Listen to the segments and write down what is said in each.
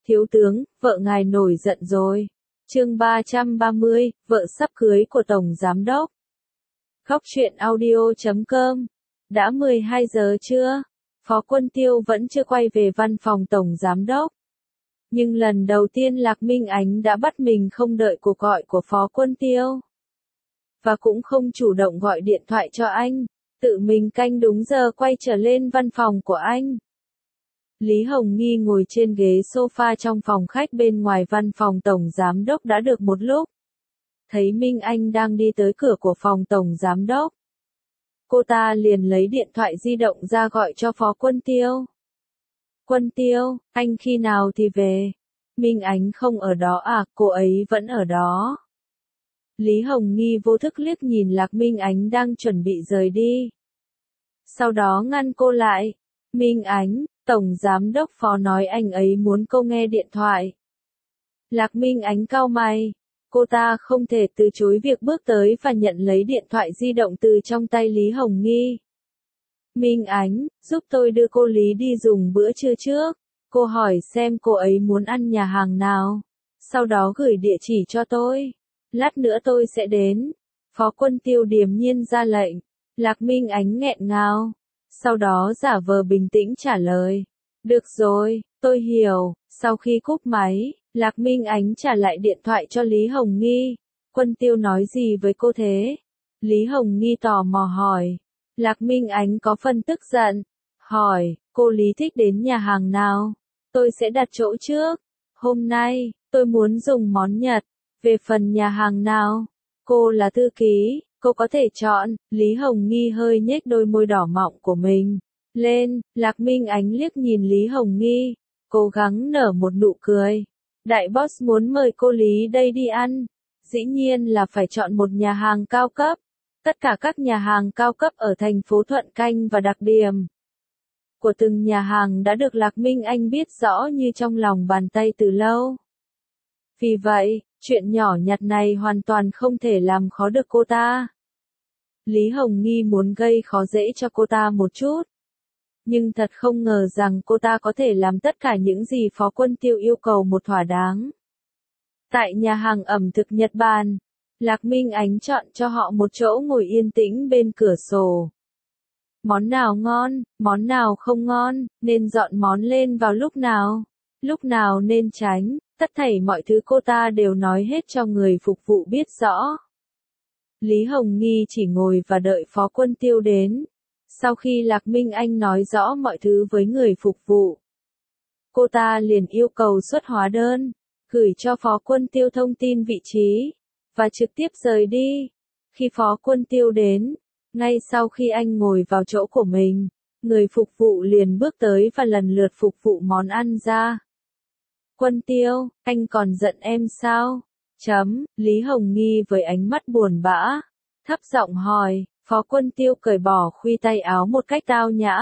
Thiếu tướng, vợ ngài nổi giận rồi. Chương 330, vợ sắp cưới của Tổng Giám đốc. Góc truyện audio.com. Đã 12 giờ chưa? Phó Quân Tiêu vẫn chưa quay về văn phòng Tổng Giám đốc. Nhưng lần đầu tiên Lạc Minh Ánh đã bắt mình không đợi cuộc gọi của Phó Quân Tiêu. Và cũng không chủ động gọi điện thoại cho anh, tự mình canh đúng giờ quay trở lên văn phòng của anh. Lý Hồng Nghi ngồi trên ghế sofa trong phòng khách bên ngoài văn phòng Tổng Giám đốc đã được một lúc. Thấy Minh Anh đang đi tới cửa của phòng Tổng Giám đốc. Cô ta liền lấy điện thoại di động ra gọi cho Phó Quân Tiêu. Quân Tiêu, anh khi nào thì về? Minh Ánh không ở đó à, cô ấy vẫn ở đó. Lý Hồng Nghi vô thức liếc nhìn Lạc Minh Ánh đang chuẩn bị rời đi. Sau đó ngăn cô lại. Minh Ánh, Tổng Giám đốc Phó nói anh ấy muốn cô nghe điện thoại. Lạc Minh Ánh cau mày. Cô ta không thể từ chối việc bước tới và nhận lấy điện thoại di động từ trong tay Lý Hồng Nghi. Minh Ánh, giúp tôi đưa cô Lý đi dùng bữa trưa trước. Cô hỏi xem cô ấy muốn ăn nhà hàng nào. Sau đó gửi địa chỉ cho tôi. Lát nữa tôi sẽ đến. Phó Quân Tiêu điềm nhiên ra lệnh. Lạc Minh Ánh nghẹn ngào. Sau đó giả vờ bình tĩnh trả lời. Được rồi, tôi hiểu. Sau khi cúp máy, Lạc Minh Ánh trả lại điện thoại cho Lý Hồng Nghi. Quân Tiêu nói gì với cô thế? Lý Hồng Nghi tò mò hỏi. Lạc Minh Ánh có phần tức giận. Hỏi, cô Lý thích đến nhà hàng nào? Tôi sẽ đặt chỗ trước. Hôm nay, tôi muốn dùng món Nhật. Về phần nhà hàng nào? Cô là thư ký, cô có thể chọn. Lý Hồng Nghi hơi nhếch đôi môi đỏ mọng của mình lên. Lạc Minh Ánh liếc nhìn Lý Hồng Nghi, cố gắng nở một nụ cười. Đại boss muốn mời cô Lý đây đi ăn. Dĩ nhiên là phải chọn một nhà hàng cao cấp. Tất cả các nhà hàng cao cấp ở thành phố Thuận Canh và đặc điểm của từng nhà hàng đã được Lạc Minh Anh biết rõ như trong lòng bàn tay từ lâu. Vì vậy, chuyện nhỏ nhặt này hoàn toàn không thể làm khó được cô ta. Lý Hồng Nghi muốn gây khó dễ cho cô ta một chút. Nhưng thật không ngờ rằng cô ta có thể làm tất cả những gì Phó Quân Tiêu yêu cầu một thỏa đáng. Tại nhà hàng ẩm thực Nhật Bản, Lạc Minh Ánh chọn cho họ một chỗ ngồi yên tĩnh bên cửa sổ. Món nào ngon, món nào không ngon, nên dọn món lên vào lúc nào nên tránh, tất thảy mọi thứ cô ta đều nói hết cho người phục vụ biết rõ. Lý Hồng Nghi chỉ ngồi và đợi Phó Quân Tiêu đến. Sau khi Lạc Minh Anh nói rõ mọi thứ với người phục vụ, cô ta liền yêu cầu xuất hóa đơn, gửi cho Phó Quân Tiêu thông tin vị trí, và trực tiếp rời đi. Khi Phó Quân Tiêu đến, ngay sau khi anh ngồi vào chỗ của mình, người phục vụ liền bước tới và lần lượt phục vụ món ăn ra. Quân Tiêu, anh còn giận em sao? Lý Hồng Nghi với ánh mắt buồn bã, thấp giọng hỏi. Phó Quân Tiêu cởi bỏ khuy tay áo một cách tao nhã,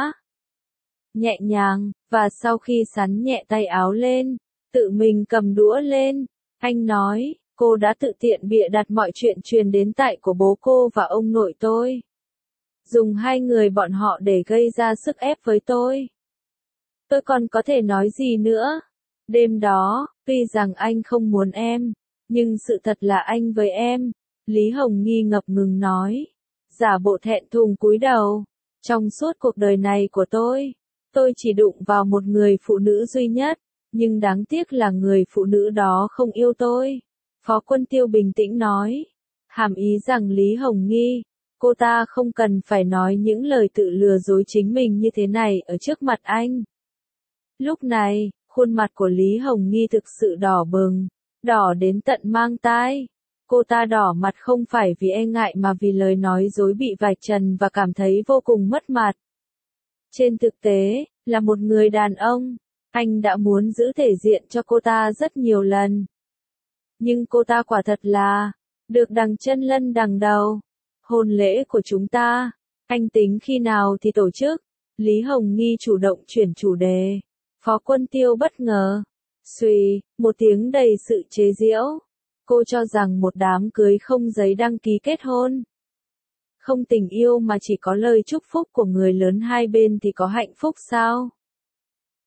nhẹ nhàng, và sau khi sắn nhẹ tay áo lên, tự mình cầm đũa lên, anh nói, cô đã tự tiện bịa đặt mọi chuyện truyền đến tai của bố cô và ông nội tôi. Dùng hai người bọn họ để gây ra sức ép với tôi. Tôi còn có thể nói gì nữa? Đêm đó, tuy rằng anh không muốn em, nhưng sự thật là anh với em. Lý Hồng Nghi ngập ngừng nói. Giả bộ thẹn thùng cúi đầu. Trong suốt cuộc đời này của tôi chỉ đụng vào một người phụ nữ duy nhất, nhưng đáng tiếc là người phụ nữ đó không yêu tôi. Phó Quân Tiêu bình tĩnh nói. Hàm ý rằng Lý Hồng Nghi, cô ta không cần phải nói những lời tự lừa dối chính mình như thế này ở trước mặt anh. Lúc này, khuôn mặt của Lý Hồng Nghi thực sự đỏ bừng, đỏ đến tận mang tai. Cô ta đỏ mặt không phải vì e ngại mà vì lời nói dối bị vạch trần và cảm thấy vô cùng mất mặt. Trên thực tế, là một người đàn ông, anh đã muốn giữ thể diện cho cô ta rất nhiều lần. Nhưng cô ta quả thật là, được đằng chân lân đằng đầu. Hôn lễ của chúng ta, anh tính khi nào thì tổ chức? Lý Hồng Nghi chủ động chuyển chủ đề. Phó Quân Tiêu bất ngờ. Xuy, một tiếng đầy sự chế giễu. Cô cho rằng một đám cưới không giấy đăng ký kết hôn, không tình yêu mà chỉ có lời chúc phúc của người lớn hai bên thì có hạnh phúc sao?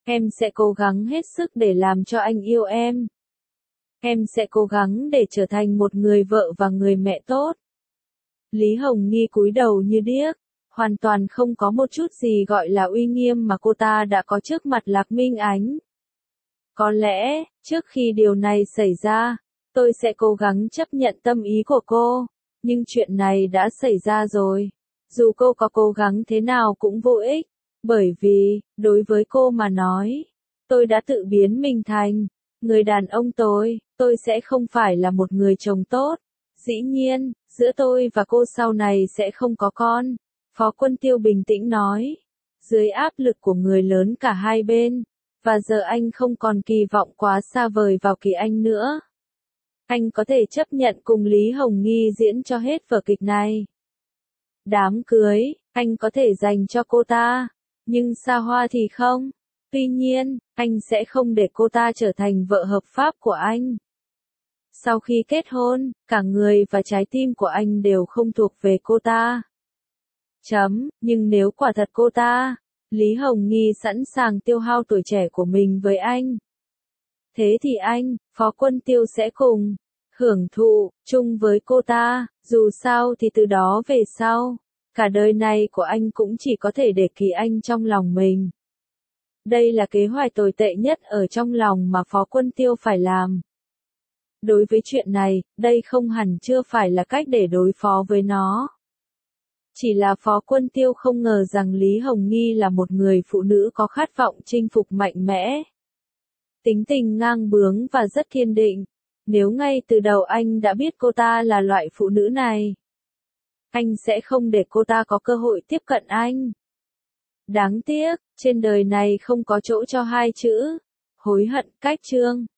Em sẽ cố gắng hết sức để làm cho anh yêu em. Em sẽ cố gắng để trở thành một người vợ và người mẹ tốt. Lý Hồng Nghi cúi đầu như điếc, hoàn toàn không có một chút gì gọi là uy nghiêm mà cô ta đã có trước mặt Lạc Minh Ánh. Có lẽ, trước khi điều này xảy ra, tôi sẽ cố gắng chấp nhận tâm ý của cô, nhưng chuyện này đã xảy ra rồi. Dù cô có cố gắng thế nào cũng vô ích, bởi vì, đối với cô mà nói, tôi đã tự biến mình thành người đàn ông tôi sẽ không phải là một người chồng tốt. Dĩ nhiên, giữa tôi và cô sau này sẽ không có con. Phó Quân Tiêu bình tĩnh nói. Dưới áp lực của người lớn cả hai bên, và giờ anh không còn kỳ vọng quá xa vời vào Kỳ Anh nữa. Anh có thể chấp nhận cùng Lý Hồng Nghi diễn cho hết vở kịch này. Đám cưới, anh có thể dành cho cô ta, nhưng xa hoa thì không. Tuy nhiên, anh sẽ không để cô ta trở thành vợ hợp pháp của anh. Sau khi kết hôn, cả người và trái tim của anh đều không thuộc về cô ta. Nhưng nếu quả thật cô ta, Lý Hồng Nghi sẵn sàng tiêu hao tuổi trẻ của mình với anh. Thế thì anh, Phó Quân Tiêu sẽ cùng hưởng thụ chung với cô ta, dù sao thì từ đó về sau, cả đời này của anh cũng chỉ có thể để Kỳ Anh trong lòng mình. Đây là kế hoạch tồi tệ nhất ở trong lòng mà Phó Quân Tiêu phải làm. Đối với chuyện này, đây không hẳn chưa phải là cách để đối phó với nó. Chỉ là Phó Quân Tiêu không ngờ rằng Lý Hồng Nghi là một người phụ nữ có khát vọng chinh phục mạnh mẽ. Tính tình ngang bướng và rất kiên định. Nếu ngay từ đầu anh đã biết cô ta là loại phụ nữ này, anh sẽ không để cô ta có cơ hội tiếp cận anh. Đáng tiếc, trên đời này không có chỗ cho hai chữ hối hận. Cách chương